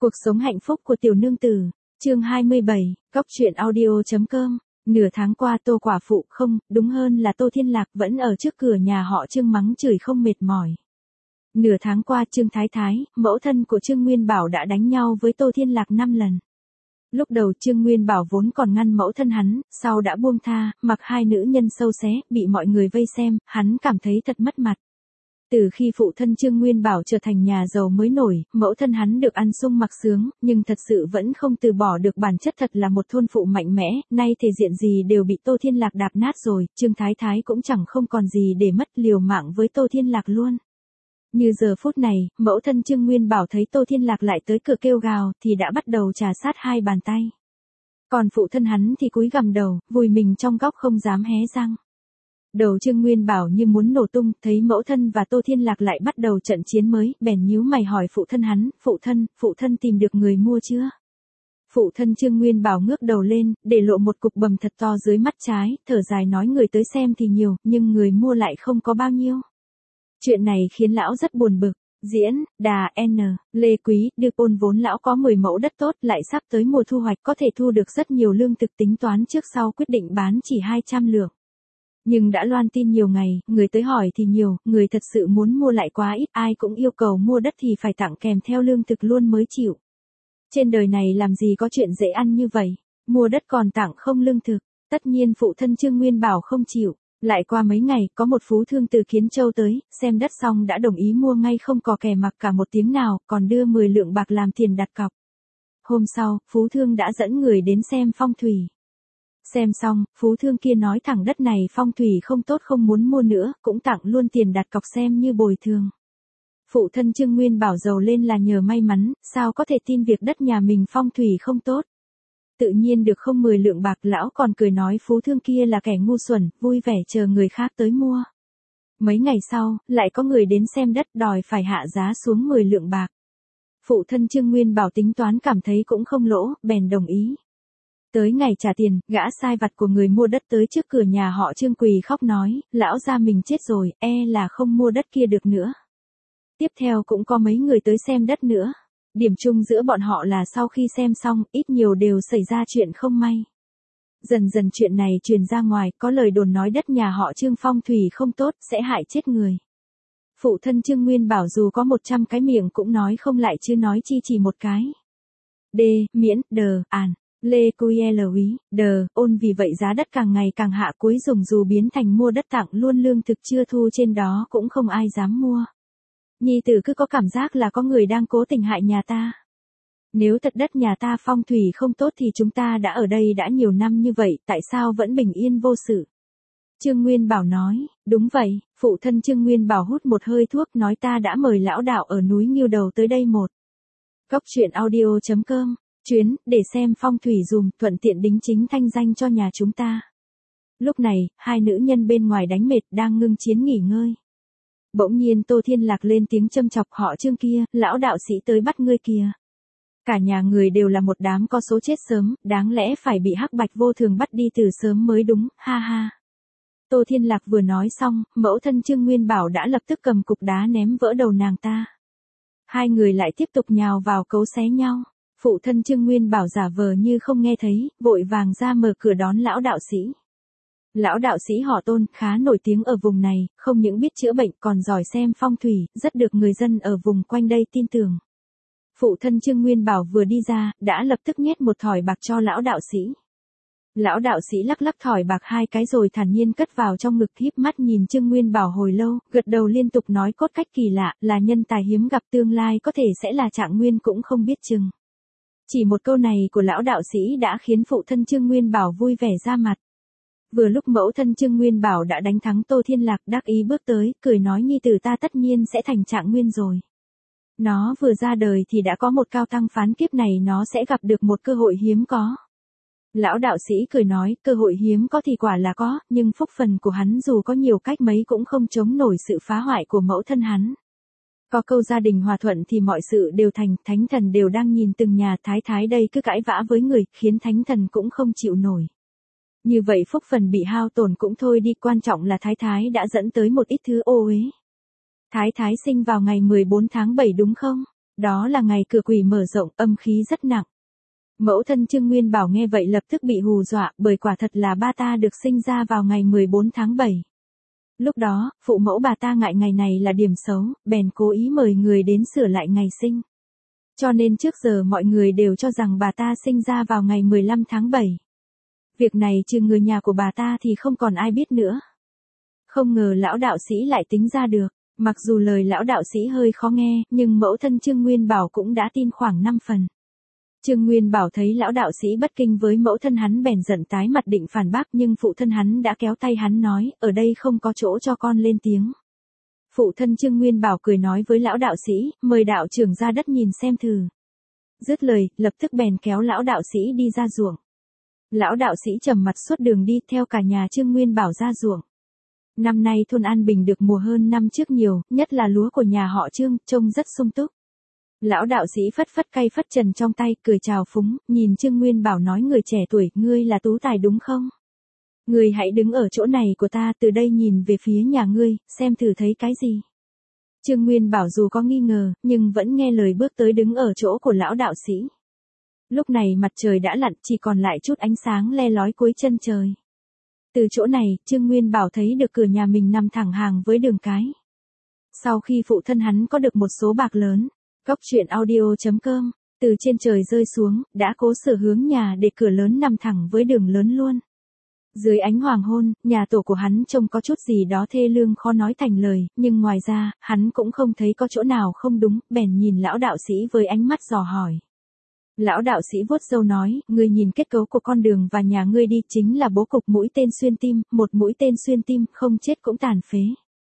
Cuộc sống hạnh phúc của tiểu nương tử, chương 27, góc truyện audio.com. Nửa tháng qua Tô quả phụ không, đúng hơn là Tô Thiên Lạc vẫn ở trước cửa nhà họ Trương mắng chửi không mệt mỏi. Nửa tháng qua Trương Thái Thái, mẫu thân của Trương Nguyên Bảo đã đánh nhau với Tô Thiên Lạc 5 lần. Lúc đầu Trương Nguyên Bảo vốn còn ngăn mẫu thân hắn, sau đã buông tha, mặc hai nữ nhân sâu xé, bị mọi người vây xem, hắn cảm thấy thật mất mặt. Từ khi phụ thân Trương Nguyên Bảo trở thành nhà giàu mới nổi, mẫu thân hắn được ăn sung mặc sướng, nhưng thật sự vẫn không từ bỏ được bản chất thật là một thôn phụ mạnh mẽ, nay thể diện gì đều bị Tô Thiên Lạc đạp nát rồi, Trương Thái Thái cũng chẳng không còn gì để mất, liều mạng với Tô Thiên Lạc luôn. Như giờ phút này, mẫu thân Trương Nguyên Bảo thấy Tô Thiên Lạc lại tới cửa kêu gào, thì đã bắt đầu trà sát hai bàn tay. Còn phụ thân hắn thì cúi gằm đầu, vùi mình trong góc không dám hé răng. Đầu Trương Nguyên Bảo như muốn nổ tung, thấy mẫu thân và Tô Thiên Lạc lại bắt đầu trận chiến mới, bèn nhíu mày hỏi phụ thân hắn, phụ thân tìm được người mua chưa? Phụ thân Trương Nguyên Bảo ngước đầu lên, để lộ một cục bầm thật to dưới mắt trái, thở dài nói người tới xem thì nhiều, nhưng người mua lại không có bao nhiêu. Chuyện này khiến lão rất buồn bực. Diễn, Đà, N, Lê Quý, Đưa Pôn vốn lão có 10 mẫu đất tốt, lại sắp tới mùa thu hoạch có thể thu được rất nhiều lương thực, tính toán trước sau quyết định bán chỉ 200 lượng. Nhưng đã loan tin nhiều ngày, người tới hỏi thì nhiều, người thật sự muốn mua lại quá ít, ai cũng yêu cầu mua đất thì phải tặng kèm theo lương thực luôn mới chịu. Trên đời này làm gì có chuyện dễ ăn như vậy, mua đất còn tặng không lương thực, tất nhiên phụ thân Trương Nguyên Bảo không chịu. Lại qua mấy ngày, có một phú thương từ Kiến Châu tới, xem đất xong đã đồng ý mua ngay không có kè mặc cả một tiếng nào, còn đưa 10 lượng bạc làm tiền đặt cọc. Hôm sau, phú thương đã dẫn người đến xem phong thủy. Xem xong, phú thương kia nói thẳng đất này phong thủy không tốt không muốn mua nữa, cũng tặng luôn tiền đặt cọc xem như bồi thường. Phụ thân Trương Nguyên Bảo giàu lên là nhờ may mắn, sao có thể tin việc đất nhà mình phong thủy không tốt. Tự nhiên được không 10 lượng bạc, lão còn cười nói phú thương kia là kẻ ngu xuẩn, vui vẻ chờ người khác tới mua. Mấy ngày sau, lại có người đến xem đất đòi phải hạ giá xuống 10 lượng bạc. Phụ thân Trương Nguyên Bảo tính toán cảm thấy cũng không lỗ, bèn đồng ý. Tới ngày trả tiền, gã sai vặt của người mua đất tới trước cửa nhà họ Trương quỳ khóc nói, lão gia mình chết rồi, là không mua đất kia được nữa. Tiếp theo cũng có mấy người tới xem đất nữa. Điểm chung giữa bọn họ là sau khi xem xong, ít nhiều đều xảy ra chuyện không may. Dần dần chuyện này truyền ra ngoài, có lời đồn nói đất nhà họ Trương phong thủy không tốt, sẽ hại chết người. Phụ thân Trương Nguyên Bảo dù có 100 cái miệng cũng nói không lại chứ nói chi chỉ một cái. D, miễn, đờ, àn, lê quy quý, đờ, ôn vì vậy giá đất càng ngày càng hạ, cuối dùng dù biến thành mua đất tặng luôn lương thực chưa thu trên đó cũng không ai dám mua. Nhi tử cứ có cảm giác là có người đang cố tình hại nhà ta. Nếu thật đất nhà ta phong thủy không tốt thì chúng ta đã ở đây đã nhiều năm như vậy, tại sao vẫn bình yên vô sự? Trương Nguyên Bảo nói, đúng vậy, phụ thân Trương Nguyên Bảo hút một hơi thuốc nói ta đã mời lão đạo ở núi Nghiêu Đầu tới đây một. Góc truyện audio.com, chuyến, để xem phong thủy dùm, thuận tiện đính chính thanh danh cho nhà chúng ta. Lúc này, hai nữ nhân bên ngoài đánh mệt đang ngưng chiến nghỉ ngơi. Bỗng nhiên Tô Thiên Lạc lên tiếng châm chọc họ Trương kia, lão đạo sĩ tới bắt ngươi kìa. Cả nhà người đều là một đám có số chết sớm, đáng lẽ phải bị hắc bạch vô thường bắt đi từ sớm mới đúng, ha ha. Tô Thiên Lạc vừa nói xong, mẫu thân Trương Nguyên Bảo đã lập tức cầm cục đá ném vỡ đầu nàng ta. Hai người lại tiếp tục nhào vào cấu xé nhau. Phụ thân Trương Nguyên Bảo giả vờ như không nghe thấy, vội vàng ra mở cửa đón lão đạo sĩ. Lão đạo sĩ họ Tôn, khá nổi tiếng ở vùng này, không những biết chữa bệnh còn giỏi xem phong thủy, rất được người dân ở vùng quanh đây tin tưởng. Phụ thân Trương Nguyên Bảo vừa đi ra, đã lập tức nhét một thỏi bạc cho lão đạo sĩ. Lão đạo sĩ lắc lắc thỏi bạc 2 cái rồi thản nhiên cất vào trong ngực, híp mắt nhìn Trương Nguyên Bảo hồi lâu, gật đầu liên tục nói cốt cách kỳ lạ, là nhân tài hiếm gặp, tương lai có thể sẽ là trạng nguyên cũng không biết chừng. Chỉ một câu này của lão đạo sĩ đã khiến phụ thân Trương Nguyên Bảo vui vẻ ra mặt. Vừa lúc mẫu thân Trương Nguyên Bảo đã đánh thắng Tô Thiên Lạc, đắc ý bước tới, cười nói nhi tử ta tất nhiên sẽ thành trạng nguyên rồi. Nó vừa ra đời thì đã có một cao tăng phán kiếp này nó sẽ gặp được một cơ hội hiếm có. Lão đạo sĩ cười nói, cơ hội hiếm có thì quả là có, nhưng phúc phần của hắn dù có nhiều cách mấy cũng không chống nổi sự phá hoại của mẫu thân hắn. Có câu gia đình hòa thuận thì mọi sự đều thành, thánh thần đều đang nhìn từng nhà, thái thái đây cứ cãi vã với người, khiến thánh thần cũng không chịu nổi. Như vậy phúc phần bị hao tổn cũng thôi đi, quan trọng là thái thái đã dẫn tới một ít thứ ô uế. Thái thái sinh vào ngày 14 tháng 7 đúng không? Đó là ngày cửa quỷ mở rộng, âm khí rất nặng. Mẫu thân Trương Nguyên Bảo nghe vậy lập tức bị hù dọa, bởi quả thật là ba ta được sinh ra vào ngày 14 tháng 7. Lúc đó, phụ mẫu bà ta ngại ngày này là điểm xấu, bèn cố ý mời người đến sửa lại ngày sinh. Cho nên trước giờ mọi người đều cho rằng bà ta sinh ra vào ngày 15 tháng 7. Việc này trừ người nhà của bà ta thì không còn ai biết nữa. Không ngờ lão đạo sĩ lại tính ra được, mặc dù lời lão đạo sĩ hơi khó nghe, nhưng mẫu thân Trương Nguyên Bảo cũng đã tin khoảng 5 phần. Trương Nguyên Bảo thấy lão đạo sĩ bất kinh với mẫu thân hắn bèn giận tái mặt định phản bác, nhưng phụ thân hắn đã kéo tay hắn nói, ở đây không có chỗ cho con lên tiếng. Phụ thân Trương Nguyên Bảo cười nói với lão đạo sĩ, mời đạo trưởng ra đất nhìn xem thử. Dứt lời, lập tức bèn kéo lão đạo sĩ đi ra ruộng. Lão đạo sĩ trầm mặt suốt đường đi theo cả nhà Trương Nguyên Bảo ra ruộng. Năm nay thôn An Bình được mùa hơn năm trước nhiều, nhất là lúa của nhà họ Trương, trông rất sung túc. Lão đạo sĩ phất phất cây phất trần trong tay, cười chào phúng, nhìn Trương Nguyên Bảo nói, người trẻ tuổi, ngươi là tú tài đúng không? Ngươi hãy đứng ở chỗ này của ta, từ đây nhìn về phía nhà ngươi, xem thử thấy cái gì. Trương Nguyên Bảo dù có nghi ngờ, nhưng vẫn nghe lời bước tới đứng ở chỗ của lão đạo sĩ. Lúc này mặt trời đã lặn, chỉ còn lại chút ánh sáng le lói cuối chân trời. Từ chỗ này, Trương Nguyên Bảo thấy được cửa nhà mình nằm thẳng hàng với đường cái. Sau khi phụ thân hắn có được một số bạc lớn, Góc truyện audio.com, từ trên trời rơi xuống, đã cố sửa hướng nhà để cửa lớn nằm thẳng với đường lớn luôn. Dưới ánh hoàng hôn, nhà tổ của hắn trông có chút gì đó thê lương khó nói thành lời, nhưng ngoài ra, hắn cũng không thấy có chỗ nào không đúng, bèn nhìn lão đạo sĩ với ánh mắt dò hỏi. Lão đạo sĩ vuốt râu nói, ngươi nhìn kết cấu của con đường và nhà ngươi đi, chính là bố cục mũi tên xuyên tim, một mũi tên xuyên tim, không chết cũng tàn phế.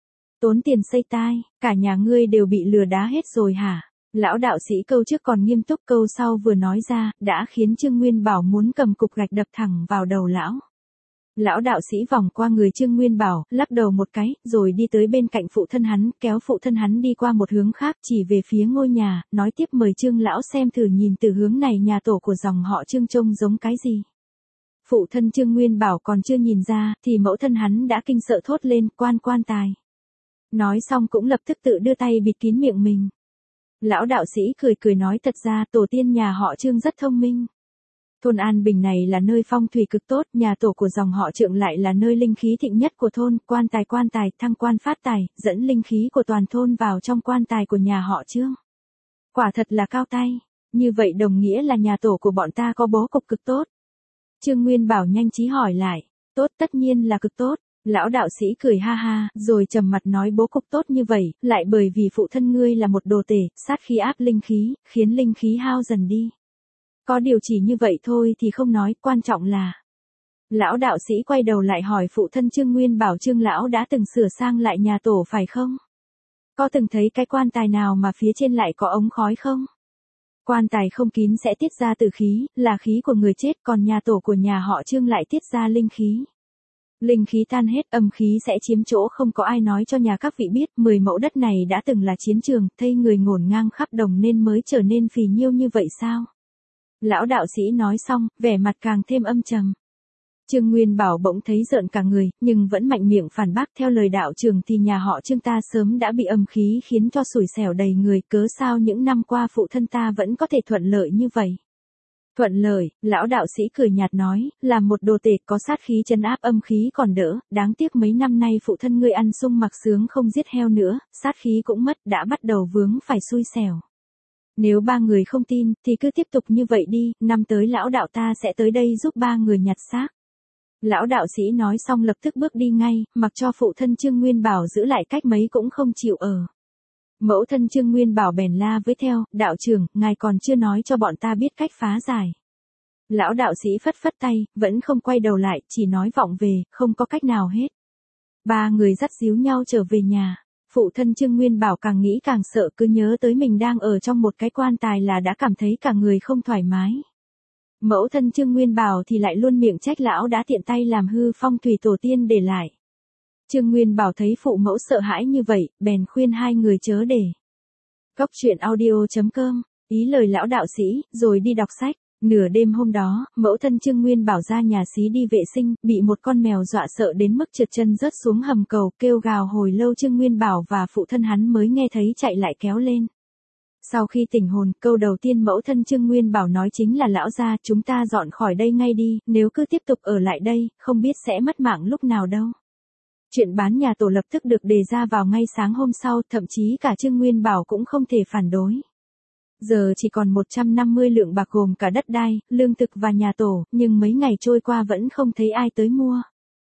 Tốn tiền xây tai, cả nhà ngươi đều bị lừa đá hết rồi hả? Lão đạo sĩ câu trước còn nghiêm túc, câu sau vừa nói ra, đã khiến Trương Nguyên Bảo muốn cầm cục gạch đập thẳng vào đầu lão. Lão đạo sĩ vòng qua người Trương Nguyên Bảo, lắc đầu một cái, rồi đi tới bên cạnh phụ thân hắn, kéo phụ thân hắn đi qua một hướng khác, chỉ về phía ngôi nhà, nói tiếp, mời Trương lão xem thử, nhìn từ hướng này nhà tổ của dòng họ Trương trông giống cái gì. Phụ thân Trương Nguyên Bảo còn chưa nhìn ra, thì mẫu thân hắn đã kinh sợ thốt lên, quan tài. Nói xong cũng lập tức tự đưa tay bịt kín miệng mình. Lão đạo sĩ cười nói, thật ra tổ tiên nhà họ Trương rất thông minh. Thôn An Bình này là nơi phong thủy cực tốt, nhà tổ của dòng họ Trượng lại là nơi linh khí thịnh nhất của thôn, quan tài, thăng quan phát tài, dẫn linh khí của toàn thôn vào trong quan tài của nhà họ Trương. Quả thật là cao tay, như vậy đồng nghĩa là nhà tổ của bọn ta có bố cục cực tốt. Trương Nguyên Bảo nhanh trí hỏi lại, tốt, tất nhiên là cực tốt. Lão đạo sĩ cười ha ha, rồi trầm mặt nói, bố cục tốt như vậy, lại bởi vì phụ thân ngươi là một đồ tể, sát khí áp linh khí, khiến linh khí hao dần đi. Có điều chỉ như vậy thôi thì không nói, quan trọng là... Lão đạo sĩ quay đầu lại hỏi phụ thân Trương Nguyên Bảo, Trương lão đã từng sửa sang lại nhà tổ phải không? Có từng thấy cái quan tài nào mà phía trên lại có ống khói không? Quan tài không kín sẽ tiết ra tử khí, là khí của người chết, còn nhà tổ của nhà họ Trương lại tiết ra linh khí. Linh khí tan hết, âm khí sẽ chiếm chỗ, không có ai nói cho nhà các vị biết, 10 mẫu đất này đã từng là chiến trường, thây người ngổn ngang khắp đồng nên mới trở nên phì nhiêu như vậy sao? Lão đạo sĩ nói xong, vẻ mặt càng thêm âm trầm. Trương Nguyên Bảo bỗng thấy rợn cả người, nhưng vẫn mạnh miệng phản bác, theo lời đạo trưởng thì nhà họ Trương ta sớm đã bị âm khí khiến cho xủi xẻo đầy người, cớ sao những năm qua phụ thân ta vẫn có thể thuận lợi như vậy? Thuận lợi, lão đạo sĩ cười nhạt nói, là một đồ tể có sát khí trấn áp âm khí còn đỡ, đáng tiếc mấy năm nay phụ thân ngươi ăn sung mặc sướng không giết heo nữa, sát khí cũng mất, đã bắt đầu vướng phải xui xẻo. Nếu ba người không tin, thì cứ tiếp tục như vậy đi, năm tới lão đạo ta sẽ tới đây giúp ba người nhặt xác. Lão đạo sĩ nói xong lập tức bước đi ngay, mặc cho phụ thân Trương Nguyên Bảo giữ lại cách mấy cũng không chịu ở. Mẫu thân Trương Nguyên Bảo bèn la với theo, đạo trưởng, ngài còn chưa nói cho bọn ta biết cách phá giải. Lão đạo sĩ phất phất tay, vẫn không quay đầu lại, chỉ nói vọng về, không có cách nào hết. Ba người dắt díu nhau trở về nhà. Phụ thân Trương Nguyên Bảo càng nghĩ càng sợ, cứ nhớ tới mình đang ở trong một cái quan tài là đã cảm thấy cả người không thoải mái. Mẫu thân Trương Nguyên Bảo thì lại luôn miệng trách lão đã tiện tay làm hư phong thủy tổ tiên để lại. Trương Nguyên Bảo thấy phụ mẫu sợ hãi như vậy, bèn khuyên hai người chớ để. Góc truyện audio.com, ý lời lão đạo sĩ, rồi đi đọc sách. Nửa đêm hôm đó, mẫu thân Trương Nguyên Bảo ra nhà xí đi vệ sinh, bị một con mèo dọa sợ đến mức trượt chân rớt xuống hầm cầu, kêu gào hồi lâu Trương Nguyên Bảo và phụ thân hắn mới nghe thấy chạy lại kéo lên. Sau khi tỉnh hồn, câu đầu tiên mẫu thân Trương Nguyên Bảo nói chính là lão gia, chúng ta dọn khỏi đây ngay đi, nếu cứ tiếp tục ở lại đây, không biết sẽ mất mạng lúc nào đâu. Chuyện bán nhà tổ lập tức được đề ra vào ngay sáng hôm sau, thậm chí cả Trương Nguyên Bảo cũng không thể phản đối. Giờ chỉ còn 150 lượng bạc gồm cả đất đai, lương thực và nhà tổ, nhưng mấy ngày trôi qua vẫn không thấy ai tới mua.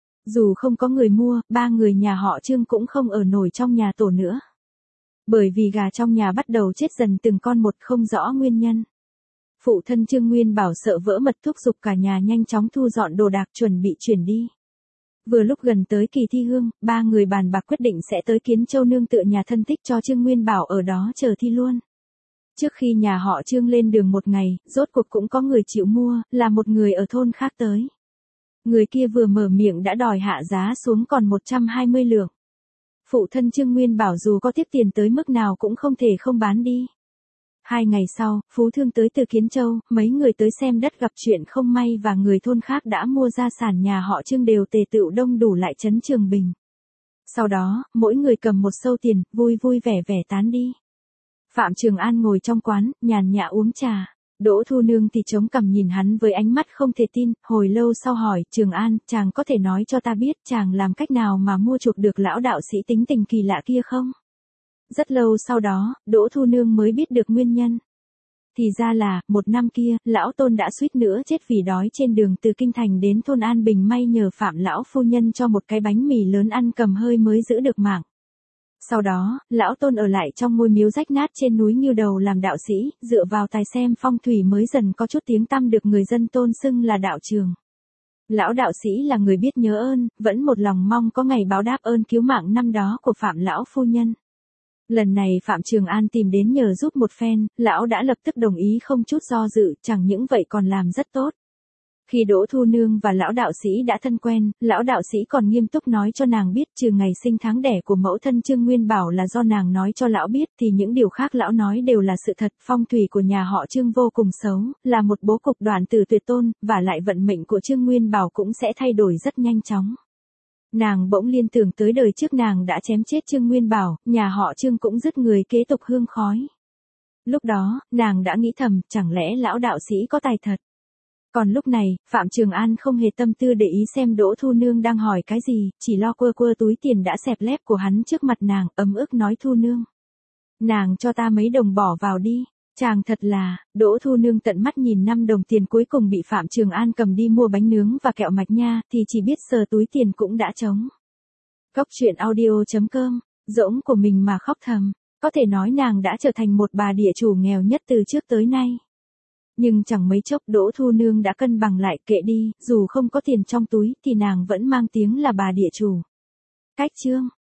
Dù không có người mua, ba người nhà họ Trương cũng không ở nổi trong nhà tổ nữa. Bởi vì gà trong nhà bắt đầu chết dần từng con một không rõ nguyên nhân. Phụ thân Trương Nguyên Bảo sợ vỡ mật thúc giục cả nhà nhanh chóng thu dọn đồ đạc chuẩn bị chuyển đi. Vừa lúc gần tới kỳ thi hương, ba người bàn bạc quyết định sẽ tới Kiến Châu nương tựa nhà thân thích cho Trương Nguyên Bảo ở đó chờ thi luôn. Trước khi nhà họ Trương lên đường một ngày, rốt cuộc cũng có người chịu mua, là một người ở thôn khác tới. Người kia vừa mở miệng đã đòi hạ giá xuống còn 120 lượng. Phụ thân Trương Nguyên Bảo dù có tiếp tiền tới mức nào cũng không thể không bán đi. 2 ngày sau, phú thương tới từ Kiến Châu, mấy người tới xem đất gặp chuyện không may và người thôn khác đã mua gia sản nhà họ Trương đều tề tựu đông đủ lại trấn Trường Bình. Sau đó, mỗi người cầm một xâu tiền, vui vui vẻ vẻ tán đi. Phạm Trường An ngồi trong quán, nhàn nhã uống trà. Đỗ Thu Nương thì chống cằm nhìn hắn với ánh mắt không thể tin, hồi lâu sau hỏi, Trường An, chàng có thể nói cho ta biết chàng làm cách nào mà mua chuộc được lão đạo sĩ tính tình kỳ lạ kia không? Rất lâu sau đó, Đỗ Thu Nương mới biết được nguyên nhân. Thì ra là, một năm kia, lão Tôn đã suýt nữa chết vì đói trên đường từ Kinh Thành đến thôn An Bình, may nhờ Phạm lão phu nhân cho một cái bánh mì lớn ăn cầm hơi mới giữ được mạng. Sau đó, lão Tôn ở lại trong ngôi miếu rách nát trên núi Ngưu Đầu làm đạo sĩ, dựa vào tài xem phong thủy mới dần có chút tiếng tăm được người dân tôn xưng là đạo trường. Lão đạo sĩ là người biết nhớ ơn, vẫn một lòng mong có ngày báo đáp ơn cứu mạng năm đó của Phạm lão phu nhân. Lần này Phạm Trường An tìm đến nhờ giúp một phen, lão đã lập tức đồng ý không chút do dự, chẳng những vậy còn làm rất tốt. Khi Đỗ Thu Nương và lão đạo sĩ đã thân quen, lão đạo sĩ còn nghiêm túc nói cho nàng biết trừ ngày sinh tháng đẻ của mẫu thân Trương Nguyên Bảo là do nàng nói cho lão biết thì những điều khác lão nói đều là sự thật. Phong thủy của nhà họ Trương vô cùng xấu, là một bố cục đoạn tử tuyệt tôn, và lại vận mệnh của Trương Nguyên Bảo cũng sẽ thay đổi rất nhanh chóng. Nàng bỗng liên tưởng tới đời trước nàng đã chém chết Trương Nguyên Bảo, nhà họ Trương cũng dứt người kế tục hương khói. Lúc đó, nàng đã nghĩ thầm, chẳng lẽ lão đạo sĩ có tài thật. Còn lúc này, Phạm Trường An không hề tâm tư để ý xem Đỗ Thu Nương đang hỏi cái gì, chỉ lo quơ quơ túi tiền đã xẹp lép của hắn trước mặt nàng, ấm ức nói Thu Nương. Nàng cho ta mấy đồng bỏ vào đi. Chàng thật là, Đỗ Thu Nương tận mắt nhìn 5 đồng tiền cuối cùng bị Phạm Trường An cầm đi mua bánh nướng và kẹo mạch nha, thì chỉ biết sờ túi tiền cũng đã trống. Cốc truyện audio.com, dỗng của mình mà khóc thầm, có thể nói nàng đã trở thành một bà địa chủ nghèo nhất từ trước tới nay. Nhưng chẳng mấy chốc Đỗ Thu Nương đã cân bằng lại, kệ đi, dù không có tiền trong túi thì nàng vẫn mang tiếng là bà địa chủ. Cách chương